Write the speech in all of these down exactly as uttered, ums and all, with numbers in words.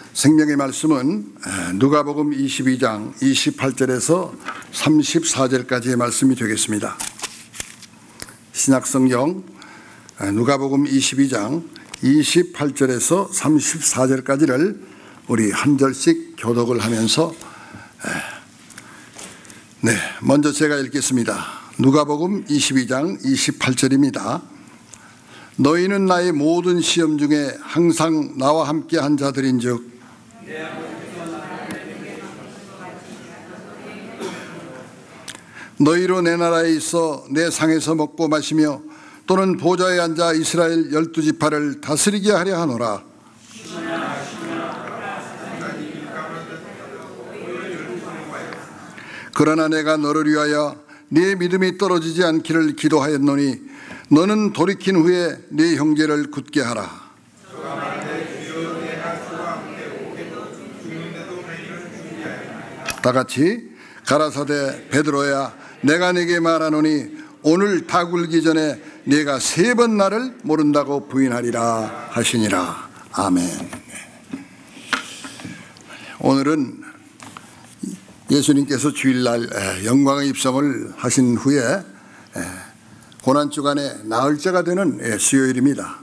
생명의 말씀은 누가복음 이십이 장 이십팔 절에서 삼십사 절까지의 말씀이 되겠습니다. 신약성경 누가복음 이십이 장 이십팔 절에서 삼십사 절까지를 우리 한 절씩 교독을 하면서 네, 먼저 제가 읽겠습니다. 누가복음 이십이 장 이십팔 절입니다. 너희는 나의 모든 시험 중에 항상 나와 함께 한 자들인즉 너희로 내 나라에 있어 내 상에서 먹고 마시며 또는 보좌에 앉아 이스라엘 열두 지파를 다스리게 하려 하노라. 그러나 내가 너를 위하여 네 믿음이 떨어지지 않기를 기도하였노니 너는 돌이킨 후에 네 형제를 굳게 하라. 다 같이 가라사대 베드로야 내가 네게 말하노니 오늘 닭 울기 전에 네가 세 번 나를 모른다고 부인하리라 하시니라. 아멘. 오늘은 예수님께서 주일날 영광의 입성을 하신 후에 고난주간에 나흘째가 되는 수요일입니다.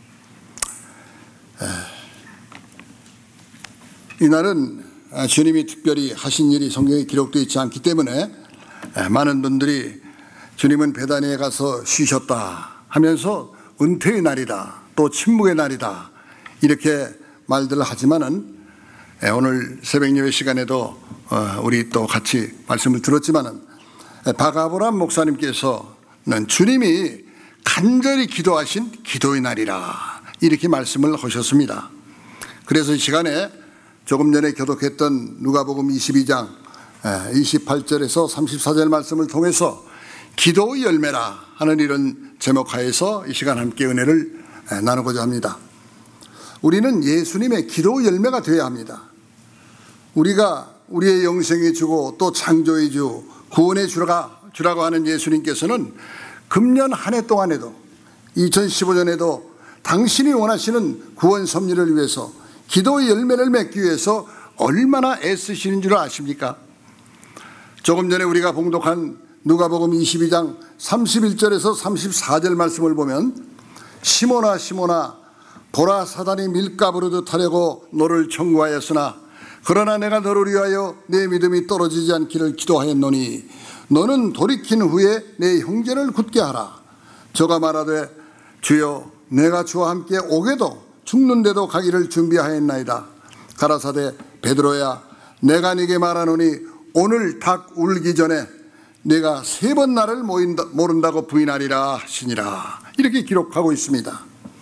이날은 주님이 특별히 하신 일이 성경에 기록되어 있지 않기 때문에 많은 분들이 주님은 베다니에 가서 쉬셨다 하면서 은퇴의 날이다, 또 침묵의 날이다 이렇게 말들을 하지만은 오늘 새벽 예배 시간에도 우리 또 같이 말씀을 들었지만은 박아브람 목사님께서는 주님이 간절히 기도하신 기도의 날이라 이렇게 말씀을 하셨습니다. 그래서 이 시간에 조금 전에 교독했던 누가복음 이십이 장 이십팔 절에서 삼십사 절 말씀을 통해서 기도의 열매라 하는 이런 제목하에서 이 시간 함께 은혜를 나누고자 합니다. 우리는 예수님의 기도의 열매가 되어야 합니다. 우리가 우리의 영생의 주고 또 창조의 주, 구원의 주라가, 주라고 하는 예수님께서는 금년 한 해 동안에도 이천십오 년에도 당신이 원하시는 구원 섭리를 위해서 기도의 열매를 맺기 위해서 얼마나 애쓰시는 줄 아십니까? 조금 전에 우리가 봉독한 누가복음 이십이 장 삼십일 절에서 삼십사 절 말씀을 보면 시몬아 시몬아 보라 사단이 밀가부르듯 하려고 너를 청구하였으나 그러나 내가 너를 위하여 내 믿음이 떨어지지 않기를 기도하였노니 너는 돌이킨 후에 내 형제를 굳게 하라. 저가 말하되 주여 내가 주와 함께 오게도 죽는데도 가기를 준비하였나이다. 가라사대 베드로야 내가 네게 말하노니 오늘 닭 울기 전에 내가 세 번 나를 모른다고 부인하리라 하시니라. 이렇게 기록하고 있습니다.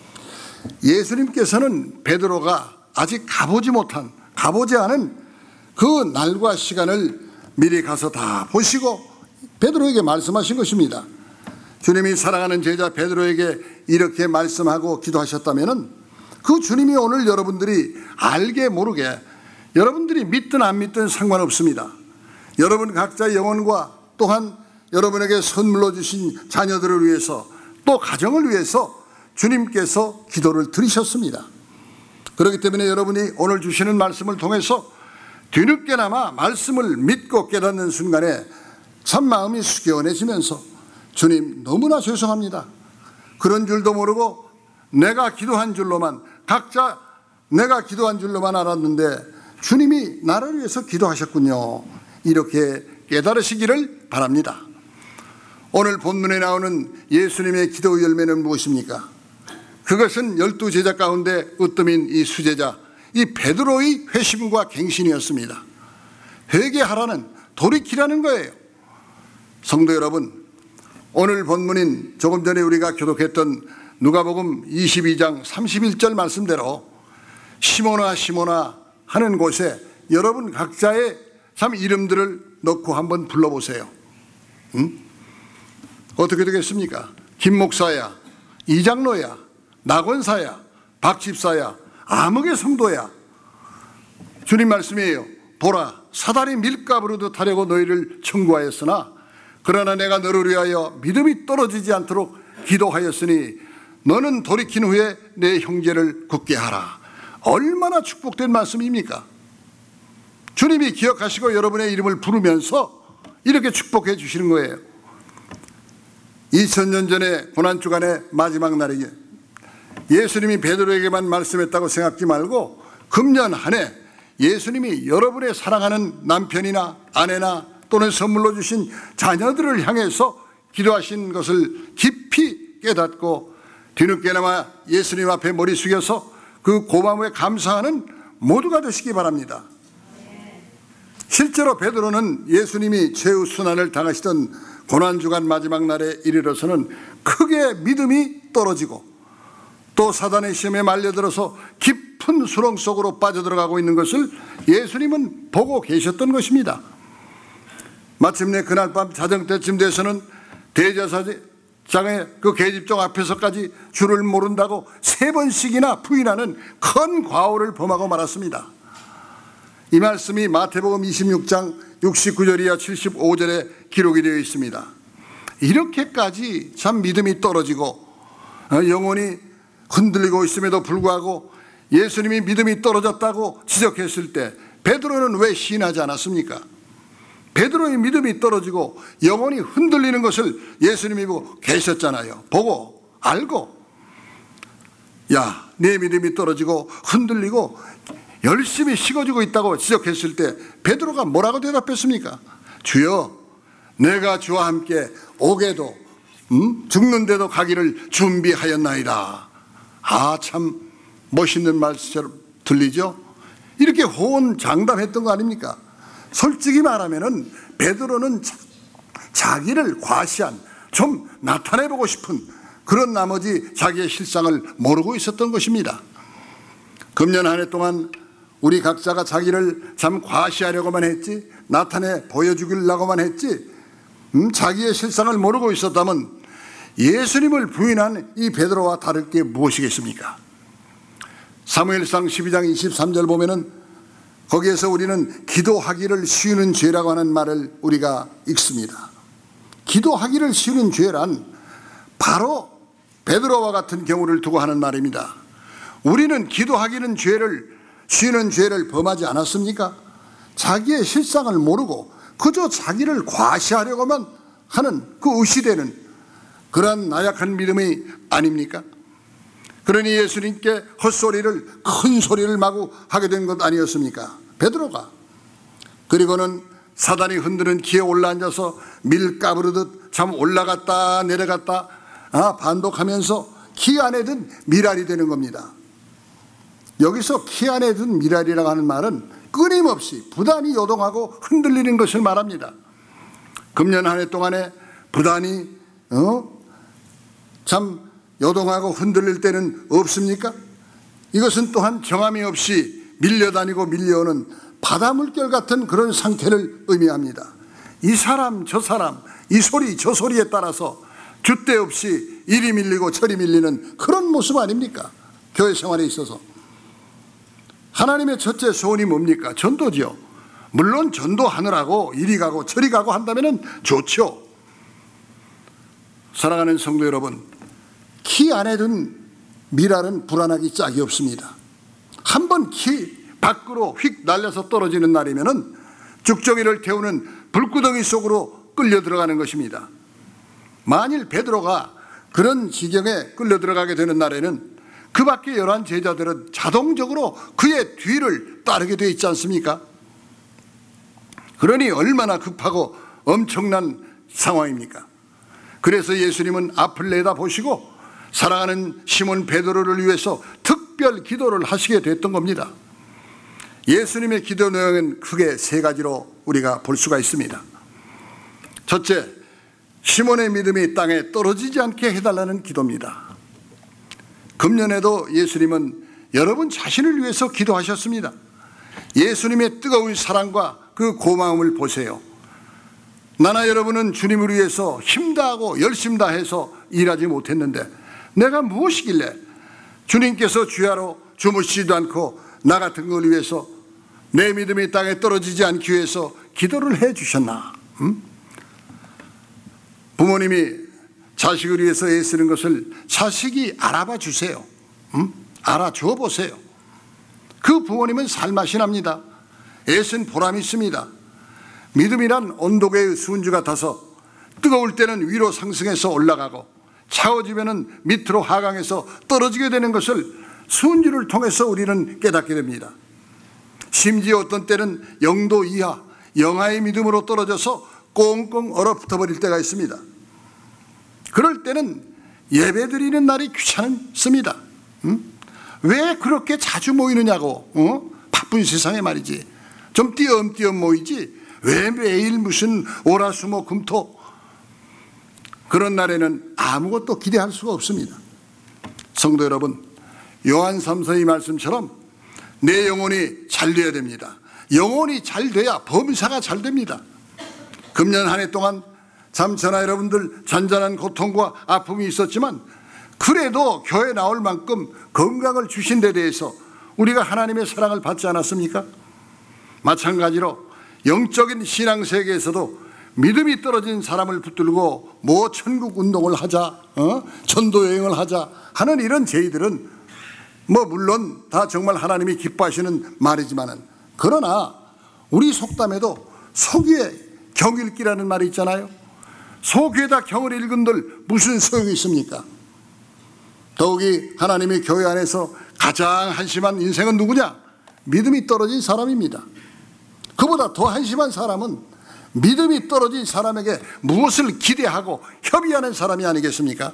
예수님께서는 베드로가 아직 가보지 못한 가보지 않은 그 날과 시간을 미리 가서 다 보시고 베드로에게 말씀하신 것입니다. 주님이 사랑하는 제자 베드로에게 이렇게 말씀하고 기도하셨다면 그 주님이 오늘 여러분들이 알게 모르게 여러분들이 믿든 안 믿든 상관없습니다. 여러분 각자의 영혼과 또한 여러분에게 선물로 주신 자녀들을 위해서 또 가정을 위해서 주님께서 기도를 들으셨습니다. 그렇기 때문에 여러분이 오늘 주시는 말씀을 통해서 뒤늦게나마 말씀을 믿고 깨닫는 순간에 참 마음이 숙연해지면서 주님 너무나 죄송합니다. 그런 줄도 모르고 내가 기도한 줄로만 각자 내가 기도한 줄로만 알았는데 주님이 나를 위해서 기도하셨군요. 이렇게 깨달으시기를 바랍니다. 오늘 본문에 나오는 예수님의 기도의 열매는 무엇입니까? 그것은 열두 제자 가운데 으뜸인 이 수제자 이 베드로의 회심과 갱신이었습니다. 회개하라는 돌이키라는 거예요. 성도 여러분, 오늘 본문인 조금 전에 우리가 교독했던 누가복음 이십이 장 삼십일 절 말씀대로 시몬아 시몬아 하는 곳에 여러분 각자의 참 이름들을 넣고 한번 불러보세요. 응? 어떻게 되겠습니까? 김 목사야, 이장로야, 낙원사야, 박집사야, 암흑의 성도야. 주님 말씀이에요. 보라 사단이 밀가부르듯 하려고 너희를 청구하였으나 그러나 내가 너를 위하여 믿음이 떨어지지 않도록 기도하였으니 너는 돌이킨 후에 내 형제를 굳게 하라. 얼마나 축복된 말씀입니까? 주님이 기억하시고 여러분의 이름을 부르면서 이렇게 축복해 주시는 거예요. 이천 년 전에 고난주간의 마지막 날이게 예수님이 베드로에게만 말씀했다고 생각지 말고 금년 한 해 예수님이 여러분의 사랑하는 남편이나 아내나 또는 선물로 주신 자녀들을 향해서 기도하신 것을 깊이 깨닫고 뒤늦게나마 예수님 앞에 머리 숙여서 그 고마움에 감사하는 모두가 되시기 바랍니다. 실제로 베드로는 예수님이 최후 순환을 당하시던 고난주간 마지막 날에 이르러서는 크게 믿음이 떨어지고 또 사단의 시험에 말려들어서 깊은 수렁 속으로 빠져들어가고 있는 것을 예수님은 보고 계셨던 것입니다. 마침내 그날 밤 자정 때쯤 돼서는 대제사장의 그 계집종 앞에서까지 주를 모른다고 세 번씩이나 부인하는 큰 과오를 범하고 말았습니다. 이 말씀이 마태복음 이십육 장 육십구 절이야 칠십오 절에 기록이 되어 있습니다. 이렇게까지 참 믿음이 떨어지고 영혼이 흔들리고 있음에도 불구하고 예수님이 믿음이 떨어졌다고 지적했을 때 베드로는 왜 시인하지 않았습니까? 베드로의 믿음이 떨어지고 영혼이 흔들리는 것을 예수님이 보고 계셨잖아요. 보고 알고, 야, 내 믿음이 떨어지고 흔들리고 열심히 식어지고 있다고 지적했을 때 베드로가 뭐라고 대답했습니까? 주여, 내가 주와 함께 오게도 음? 죽는데도 가기를 준비하였나이다. 아, 참 멋있는 말처럼 들리죠? 이렇게 호언장담했던 거 아닙니까? 솔직히 말하면은 베드로는 자, 자기를 과시한, 좀 나타내보고 싶은 그런 나머지 자기의 실상을 모르고 있었던 것입니다. 금년 한 해 동안 우리 각자가 자기를 참 과시하려고만 했지, 나타내 보여주려고만 했지, 음, 자기의 실상을 모르고 있었다면 예수님을 부인한 이 베드로와 다를 게 무엇이겠습니까? 사무엘상 십이 장 이십삼 절 보면은 거기에서 우리는 기도하기를 쉬우는 죄라고 하는 말을 우리가 읽습니다. 기도하기를 쉬우는 죄란 바로 베드로와 같은 경우를 두고 하는 말입니다. 우리는 기도하기는 죄를 쉬는 죄를 범하지 않았습니까? 자기의 실상을 모르고 그저 자기를 과시하려고만 하는 그 의시되는 그러한 나약한 믿음이 아닙니까? 그러니 예수님께 헛소리를, 큰 소리를 마구 하게 된 것 아니었습니까? 베드로가. 그리고는 사단이 흔드는 기에 올라앉아서 밀 까부르듯 참 올라갔다 내려갔다 아, 반복하면서 키 안에 든 미랄이 되는 겁니다. 여기서 키 안에 든 미랄이라고 하는 말은 끊임없이 부단히 요동하고 흔들리는 것을 말합니다. 금년 한 해 동안에 부단히 어? 참 요동하고 흔들릴 때는 없습니까? 이것은 또한 정함이 없이 밀려다니고 밀려오는 바다 물결 같은 그런 상태를 의미합니다. 이 사람 저 사람, 이 소리 저 소리에 따라서 줏대 없이 이리 밀리고 저리 밀리는 그런 모습 아닙니까? 교회 생활에 있어서. 하나님의 첫째 소원이 뭡니까? 전도죠. 물론 전도하느라고 이리 가고 저리 가고 한다면 좋죠. 사랑하는 성도 여러분, 키 안에 든 미랄은 불안하기 짝이 없습니다. 한번 키 밖으로 휙 날려서 떨어지는 날이면은 죽정이를 태우는 불구덩이 속으로 끌려 들어가는 것입니다. 만일 베드로가 그런 지경에 끌려 들어가게 되는 날에는 그 밖에 열한 제자들은 자동적으로 그의 뒤를 따르게 되어 있지 않습니까? 그러니 얼마나 급하고 엄청난 상황입니까? 그래서 예수님은 앞을 내다보시고 사랑하는 시몬 베드로를 위해서 특별 기도를 하시게 됐던 겁니다. 예수님의 기도 내용은 크게 세 가지로 우리가 볼 수가 있습니다. 첫째, 시몬의 믿음이 땅에 떨어지지 않게 해달라는 기도입니다. 금년에도 예수님은 여러분 자신을 위해서 기도하셨습니다. 예수님의 뜨거운 사랑과 그 고마움을 보세요. 나나 여러분은 주님을 위해서 힘다하고 열심 다해서 일하지 못했는데 내가 무엇이길래 주님께서 주야로 주무시지도 않고 나 같은 걸 위해서 내 믿음이 땅에 떨어지지 않기 위해서 기도를 해 주셨나? 음? 부모님이 자식을 위해서 애쓰는 것을 자식이 알아봐 주세요. 음? 알아줘 보세요. 그 부모님은 살맛이 납니다. 애쓴 보람이 있습니다. 믿음이란 온도계의 순주 같아서 뜨거울 때는 위로 상승해서 올라가고 차워지면 밑으로 하강해서 떨어지게 되는 것을 순주를 통해서 우리는 깨닫게 됩니다. 심지어 어떤 때는 영도 이하, 영하의 믿음으로 떨어져서 꽁꽁 얼어붙어 버릴 때가 있습니다. 그럴 때는 예배 드리는 날이 귀찮습니다. 응? 왜 그렇게 자주 모이느냐고. 어? 바쁜 세상에 말이지. 좀 띄엄띄엄 모이지 왜 매일 무슨 오라수목 금토. 그런 날에는 아무것도 기대할 수가 없습니다. 성도 여러분, 요한 삼서 이 말씀처럼 내 영혼이 잘 돼야 됩니다. 영혼이 잘 돼야 범사가 잘 됩니다. 금년 한 해 동안 참 저나 여러분들 잔잔한 고통과 아픔이 있었지만 그래도 교회 나올 만큼 건강을 주신 데 대해서 우리가 하나님의 사랑을 받지 않았습니까? 마찬가지로 영적인 신앙 세계에서도 믿음이 떨어진 사람을 붙들고 뭐 천국 운동을 하자, 어? 전도 여행을 하자 하는 이런 제의들은 뭐 물론 다 정말 하나님이 기뻐하시는 말이지만은 그러나 우리 속담에도 속위에 경 읽기라는 말이 있잖아요. 속위에다 경을 읽은들 무슨 소용이 있습니까? 더욱이 하나님의 교회 안에서 가장 한심한 인생은 누구냐? 믿음이 떨어진 사람입니다. 그보다 더 한심한 사람은 믿음이 떨어진 사람에게 무엇을 기대하고 협의하는 사람이 아니겠습니까?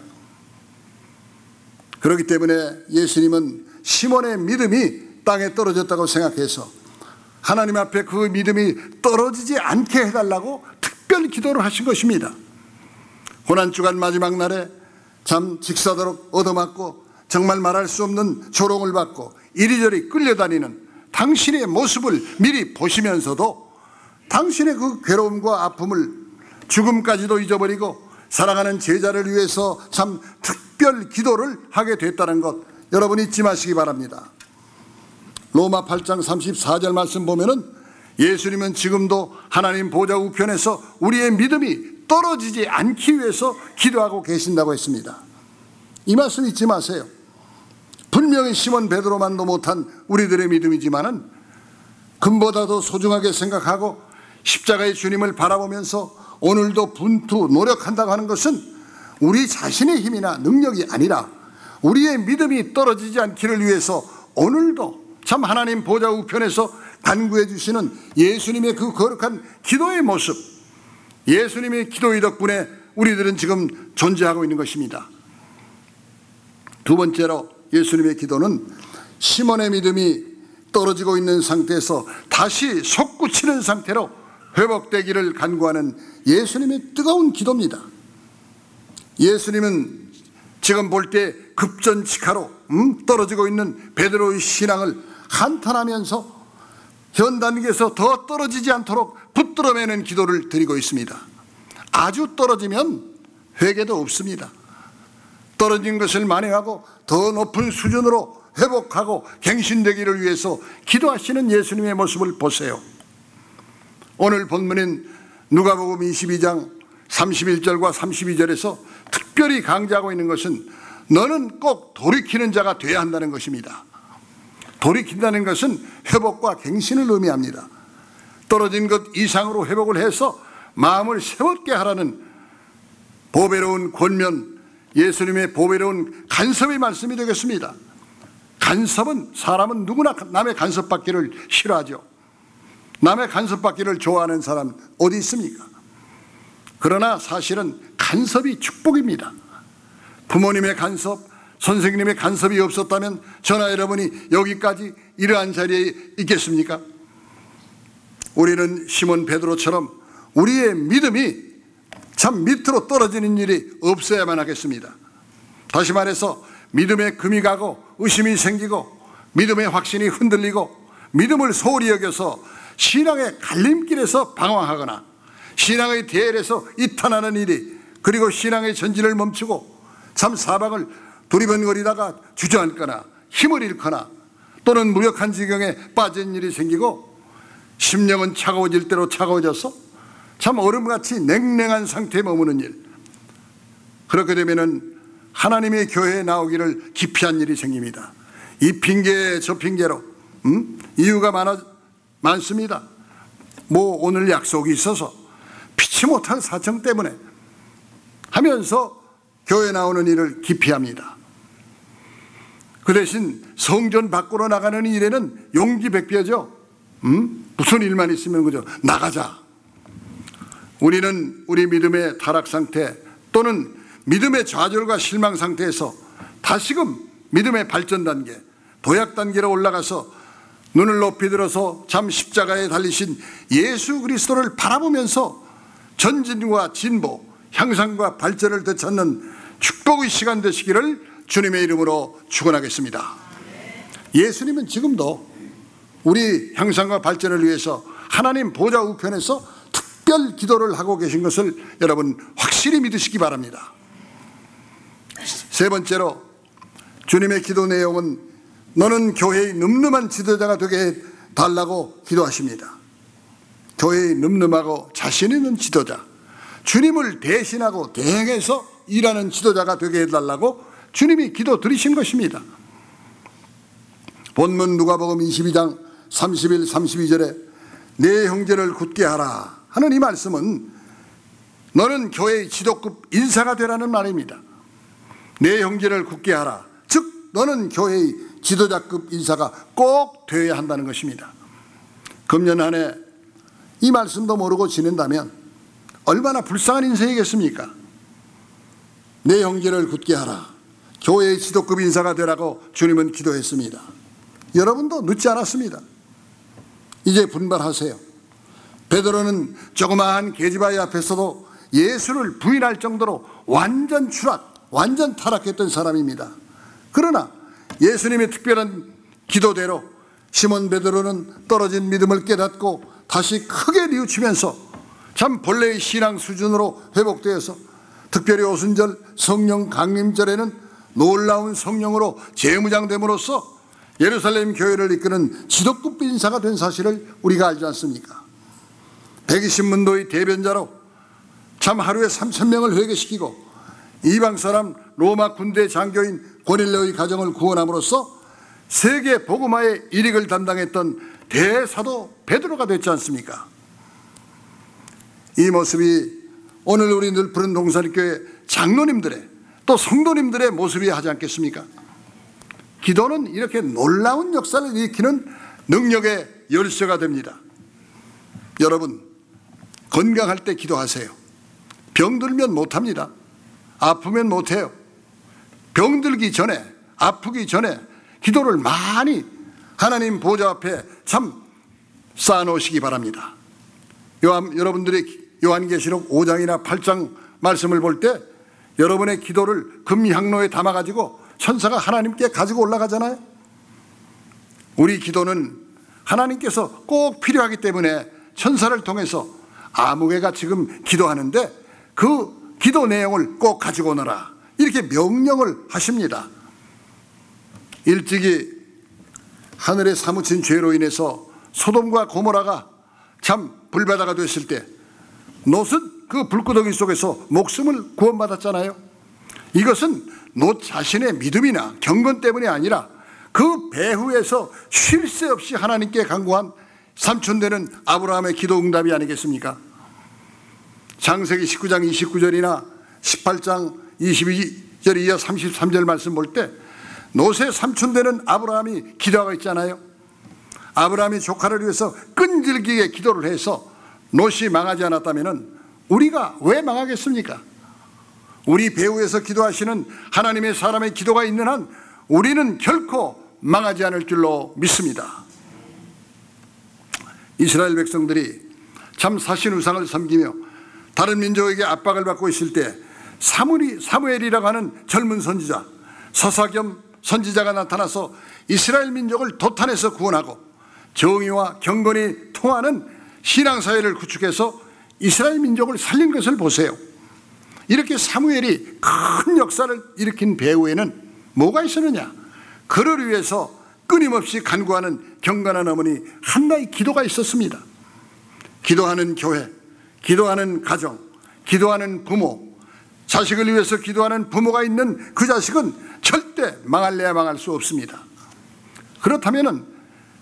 그렇기 때문에 예수님은 시몬의 믿음이 땅에 떨어졌다고 생각해서 하나님 앞에 그 믿음이 떨어지지 않게 해달라고 특별 기도를 하신 것입니다. 고난주간 마지막 날에 참 직사도록 얻어맞고 정말 말할 수 없는 조롱을 받고 이리저리 끌려다니는 당신의 모습을 미리 보시면서도 당신의 그 괴로움과 아픔을 죽음까지도 잊어버리고 사랑하는 제자를 위해서 참 특별 기도를 하게 됐다는 것 여러분 잊지 마시기 바랍니다. 로마 팔 장 삼십사 절 말씀 보면은 예수님은 지금도 하나님 보좌 우편에서 우리의 믿음이 떨어지지 않기 위해서 기도하고 계신다고 했습니다. 이 말씀 잊지 마세요. 분명히 시몬 베드로만도 못한 우리들의 믿음이지만은 금보다도 소중하게 생각하고 십자가의 주님을 바라보면서 오늘도 분투 노력한다고 하는 것은 우리 자신의 힘이나 능력이 아니라 우리의 믿음이 떨어지지 않기를 위해서 오늘도 참 하나님 보좌 우편에서 간구해 주시는 예수님의 그 거룩한 기도의 모습, 예수님의 기도의 덕분에 우리들은 지금 존재하고 있는 것입니다. 두 번째로 예수님의 기도는 시몬의 믿음이 떨어지고 있는 상태에서 다시 솟구치는 상태로 회복되기를 간구하는 예수님의 뜨거운 기도입니다. 예수님은 지금 볼 때 급전직하로 음, 떨어지고 있는 베드로의 신앙을 한탄하면서 현 단계에서 더 떨어지지 않도록 붙들어매는 기도를 드리고 있습니다. 아주 떨어지면 회개도 없습니다. 떨어진 것을 만회하고 더 높은 수준으로 회복하고 갱신되기를 위해서 기도하시는 예수님의 모습을 보세요. 오늘 본문인 누가복음 이십이 장 삼십일 절과 삼십이 절에서 특별히 강조하고 있는 것은 너는 꼭 돌이키는 자가 되어야 한다는 것입니다. 돌이킨다는 것은 회복과 갱신을 의미합니다. 떨어진 것 이상으로 회복을 해서 마음을 새롭게 하라는 보배로운 권면, 예수님의 보배로운 간섭의 말씀이 되겠습니다. 간섭은 사람은 누구나 남의 간섭받기를 싫어하죠. 남의 간섭받기를 좋아하는 사람 어디 있습니까? 그러나 사실은 간섭이 축복입니다. 부모님의 간섭, 선생님의 간섭이 없었다면 저나 여러분이 여기까지 이러한 자리에 있겠습니까? 우리는 시몬 베드로처럼 우리의 믿음이 참 밑으로 떨어지는 일이 없어야만 하겠습니다. 다시 말해서 믿음에 금이 가고 의심이 생기고 믿음의 확신이 흔들리고 믿음을 소홀히 여겨서 신앙의 갈림길에서 방황하거나 신앙의 대열에서 이탄하는 일이 그리고 신앙의 전진을 멈추고 참 사방을 두리번거리다가 주저앉거나 힘을 잃거나 또는 무력한 지경에 빠진 일이 생기고 심령은 차가워질 대로 차가워져서 참 얼음같이 냉랭한 상태에 머무는 일, 그렇게 되면은 하나님의 교회에 나오기를 기피한 일이 생깁니다. 이 핑계 저 핑계로 음? 이유가 많아, 많습니다. 뭐 오늘 약속이 있어서 피치 못한 사정 때문에 하면서 교회 나오는 일을 기피합니다. 그 대신 성전 밖으로 나가는 일에는 용기백배죠. 음? 무슨 일만 있으면 그죠, 나가자. 우리는 우리 믿음의 타락 상태 또는 믿음의 좌절과 실망 상태에서 다시금 믿음의 발전 단계, 도약 단계로 올라가서 눈을 높이 들어서 참 십자가에 달리신 예수 그리스도를 바라보면서 전진과 진보, 향상과 발전을 되찾는 축복의 시간 되시기를 주님의 이름으로 축원하겠습니다. 예수님은 지금도 우리 향상과 발전을 위해서 하나님 보좌 우편에서 특별 기도를 하고 계신 것을 여러분 확실히 믿으시기 바랍니다. 세 번째로 주님의 기도 내용은 너는 교회의 늠름한 지도자가 되게 해달라고 기도하십니다. 교회의 늠름하고 자신 있는 지도자, 주님을 대신하고 대행해서 일하는 지도자가 되게 해달라고 주님이 기도 드리신 것입니다. 본문 누가복음 이십이 장 삼십일, 삼십이 절에 내 형제를 굳게 하라 하는 이 말씀은 너는 교회의 지도급 인사가 되라는 말입니다. 내 형제를 굳게 하라, 즉 너는 교회의 지도자급 인사가 꼭 되어야 한다는 것입니다. 금년 한 해 이 말씀도 모르고 지낸다면 얼마나 불쌍한 인생이겠습니까? 내 형제를 굳게 하라, 교회의 지도급 인사가 되라고 주님은 기도했습니다. 여러분도 늦지 않았습니다. 이제 분발하세요. 베드로는 조그마한 계집아이 앞에서도 예수를 부인할 정도로 완전 추락, 완전 타락했던 사람입니다. 그러나 예수님의 특별한 기도대로 시몬 베드로는 떨어진 믿음을 깨닫고 다시 크게 뉘우치면서 참 본래의 신앙 수준으로 회복되어서 특별히 오순절 성령 강림절에는 놀라운 성령으로 재무장됨으로써 예루살렘 교회를 이끄는 지도급 인사가 된 사실을 우리가 알지 않습니까? 백이십 문도의 대변자로 참 하루에 삼천 명을 회개시키고 이방 사람 로마 군대 장교인 고넬료의 가정을 구원함으로써 세계 복음화의 일익을 담당했던 대사도 베드로가 됐지 않습니까? 이 모습이 오늘 우리 늘푸른 동산교회 장로님들의 또 성도님들의 모습이 하지 않겠습니까? 기도는 이렇게 놀라운 역사를 일으키는 능력의 열쇠가 됩니다. 여러분, 건강할 때 기도하세요. 병들면 못합니다. 아프면 못해요. 병들기 전에, 아프기 전에 기도를 많이 하나님 보좌 앞에 참 쌓아놓으시기 바랍니다. 요한, 여러분들이 요한계시록 오 장이나 팔 장 말씀을 볼 때 여러분의 기도를 금향로에 담아가지고 천사가 하나님께 가지고 올라가잖아요. 우리 기도는 하나님께서 꼭 필요하기 때문에 천사를 통해서 아무개가 지금 기도하는데 그 기도 내용을 꼭 가지고 오너라 이렇게 명령을 하십니다. 일찍이 하늘에 사무친 죄로 인해서 소돔과 고모라가 참 불바다가 됐을 때 롯은 그 불구덩이 속에서 목숨을 구원받았잖아요. 이것은 롯 자신의 믿음이나 경건 때문이 아니라 그 배후에서 쉴 새 없이 하나님께 간구한 삼촌되는 아브라함의 기도 응답이 아니겠습니까? 창세기 십구 장 이십구 절이나 십팔 장 이십이 절 이하 삼십삼 절 말씀 볼 때 롯의 삼촌되는 아브라함이 기도하고 있잖아요. 아브라함이 조카를 위해서 끈질기게 기도를 해서 롯이 망하지 않았다면 우리가 왜 망하겠습니까? 우리 배후에서 기도하시는 하나님의 사람의 기도가 있는 한 우리는 결코 망하지 않을 줄로 믿습니다. 이스라엘 백성들이 참 사신 우상을 섬기며 다른 민족에게 압박을 받고 있을 때 사무리, 사무엘이라고 하는 젊은 선지자, 서사겸 선지자가 나타나서 이스라엘 민족을 도탄에서 구원하고 정의와 경건이 통하는 신앙사회를 구축해서 이스라엘 민족을 살린 것을 보세요. 이렇게 사무엘이 큰 역사를 일으킨 배후에는 뭐가 있었느냐? 그를 위해서 끊임없이 간구하는 경건한 어머니 한나의 기도가 있었습니다. 기도하는 교회, 기도하는 가정, 기도하는 부모, 자식을 위해서 기도하는 부모가 있는 그 자식은 절대 망할래야 망할 수 없습니다. 그렇다면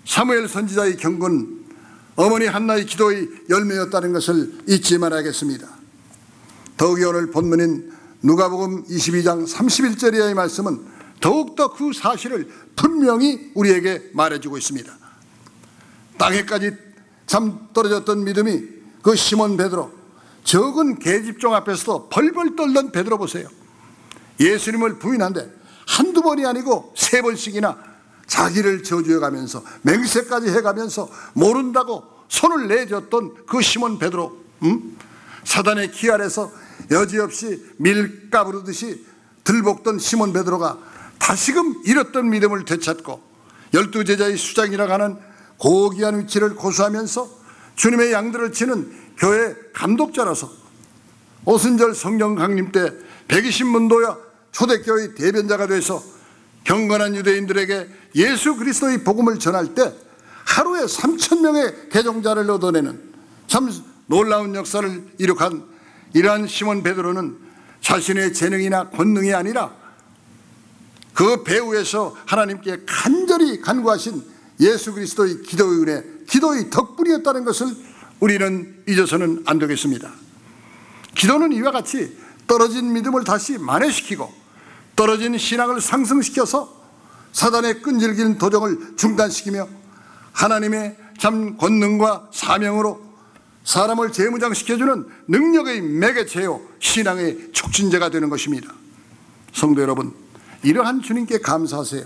사무엘 선지자의 경건, 어머니 한나의 기도의 열매였다는 것을 잊지 말아야겠습니다. 더욱이 오늘 본문인 누가복음 이십이 장 삼십일 절의 말씀은 더욱더 그 사실을 분명히 우리에게 말해주고 있습니다. 땅에까지 참 떨어졌던 믿음이 그 시몬 베드로, 적은 계집종 앞에서도 벌벌 떨던 베드로 보세요. 예수님을 부인한데 한두 번이 아니고 세 번씩이나 자기를 저주해가면서 맹세까지 해가면서 모른다고 손을 내줬던 그 시몬 베드로, 음? 사단의 기 아래서 여지없이 밀가부르듯이 들볶던 시몬 베드로가 다시금 잃었던 믿음을 되찾고 열두 제자의 수장이라고 하는 고귀한 위치를 고수하면서 주님의 양들을 치는 교회 감독자로서 오순절 성령 강림 때 백이십 문도야 초대교회 대변자가 돼서 경건한 유대인들에게 예수 그리스도의 복음을 전할 때 하루에 삼천 명의 개종자를 얻어내는 참 놀라운 역사를 이룩한 이러한 시몬 베드로는 자신의 재능이나 권능이 아니라 그 배후에서 하나님께 간절히 간구하신 예수 그리스도의 기도의 은혜, 기도의 덕분이었다는 것을 우리는 잊어서는 안 되겠습니다. 기도는 이와 같이 떨어진 믿음을 다시 만회시키고 떨어진 신앙을 상승시켜서 사단의 끈질긴 도적을 중단시키며 하나님의 참 권능과 사명으로 사람을 재무장시켜주는 능력의 매개체요 신앙의 촉진제가 되는 것입니다. 성도 여러분, 이러한 주님께 감사하세요.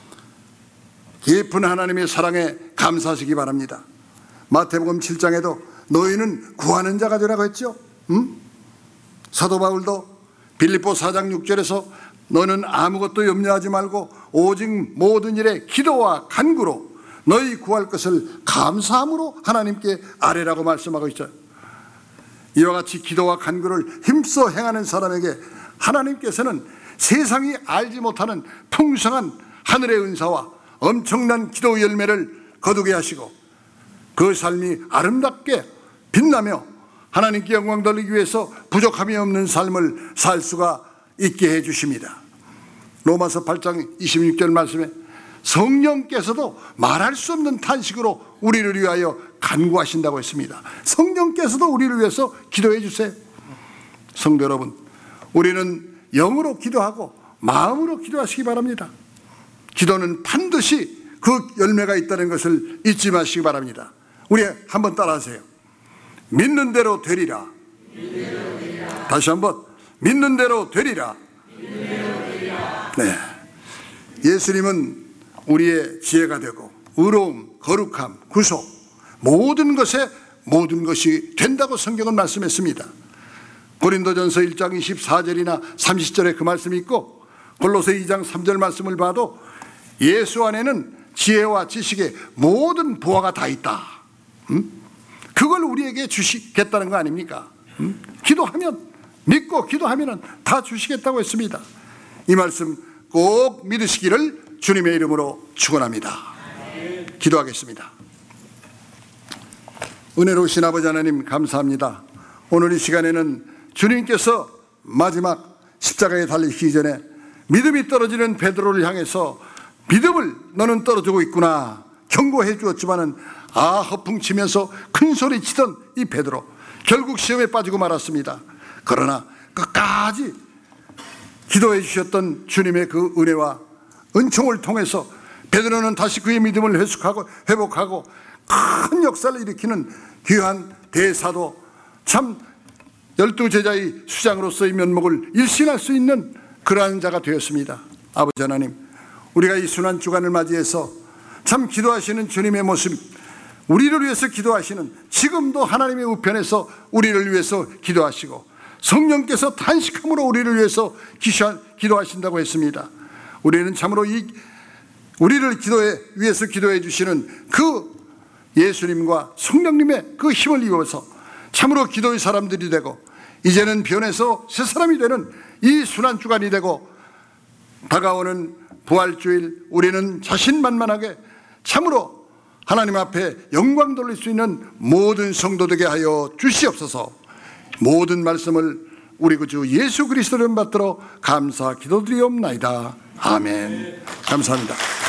깊은 하나님의 사랑에 감사하시기 바랍니다. 마태복음 칠 장에도 너희는 구하는 자가 되라고 했죠. 음? 사도 바울도 빌립보 사 장 육 절에서 너는 아무것도 염려하지 말고 오직 모든 일에 기도와 간구로 너희 구할 것을 감사함으로 하나님께 아뢰라고 말씀하고 있죠. 이와 같이 기도와 간구를 힘써 행하는 사람에게 하나님께서는 세상이 알지 못하는 풍성한 하늘의 은사와 엄청난 기도 열매를 거두게 하시고 그 삶이 아름답게 빛나며 하나님께 영광 돌리기 위해서 부족함이 없는 삶을 살 수가 있게 해 주십니다. 로마서 팔 장 이십육 절 말씀에 성령께서도 말할 수 없는 탄식으로 우리를 위하여 간구하신다고 했습니다. 성령께서도 우리를 위해서 기도해 주세요. 성도 여러분, 우리는 영으로 기도하고 마음으로 기도하시기 바랍니다. 기도는 반드시 그 열매가 있다는 것을 잊지 마시기 바랍니다. 우리 한번 따라하세요. 믿는 대로 되리라. 다시 한번 믿는 대로 되리라. 네, 예수님은 우리의 지혜가 되고 의로움, 거룩함, 구속 모든 것에 모든 것이 된다고 성경은 말씀했습니다. 고린도전서 일 장 이십사 절이나 삼십 절에 그 말씀이 있고 골로새 이 장 삼 절 말씀을 봐도 예수 안에는 지혜와 지식의 모든 보화가 다 있다. 음? 그걸 우리에게 주시겠다는 거 아닙니까? 음? 기도하면, 믿고 기도하면 다 주시겠다고 했습니다. 이 말씀 꼭 믿으시기를 주님의 이름으로 축원합니다. 기도하겠습니다. 은혜로우신 아버지 하나님 감사합니다. 오늘 이 시간에는 주님께서 마지막 십자가에 달리시기 전에 믿음이 떨어지는 베드로를 향해서 믿음을 너는 떨어지고 있구나 경고해 주었지만은 아 허풍치면서 큰 소리 치던 이 베드로 결국 시험에 빠지고 말았습니다. 그러나 끝까지 기도해 주셨던 주님의 그 은혜와 은총을 통해서 베드로는 다시 그의 믿음을 회복하고 회복하고 큰 역사를 일으키는 귀한 대사도 참 열두 제자의 수장으로서의 면목을 일신할 수 있는 그러한 자가 되었습니다. 아버지 하나님, 우리가 이 순환 주간을 맞이해서 참 기도하시는 주님의 모습, 우리를 위해서 기도하시는 지금도 하나님의 우편에서 우리를 위해서 기도하시고 성령께서 탄식함으로 우리를 위해서 기도하신다고 했습니다. 우리는 참으로 이 우리를 기도해 위해서 기도해 주시는 그 예수님과 성령님의 그 힘을 입어서 참으로 기도의 사람들이 되고 이제는 변해서 새 사람이 되는 이 순환 주간이 되고 다가오는 부활주일 우리는 자신만만하게 참으로 하나님 앞에 영광 돌릴 수 있는 모든 성도 되게 하여 주시옵소서. 모든 말씀을 우리 구주 예수 그리스도를 받들어 감사 기도드리옵나이다. 아멘. 감사합니다.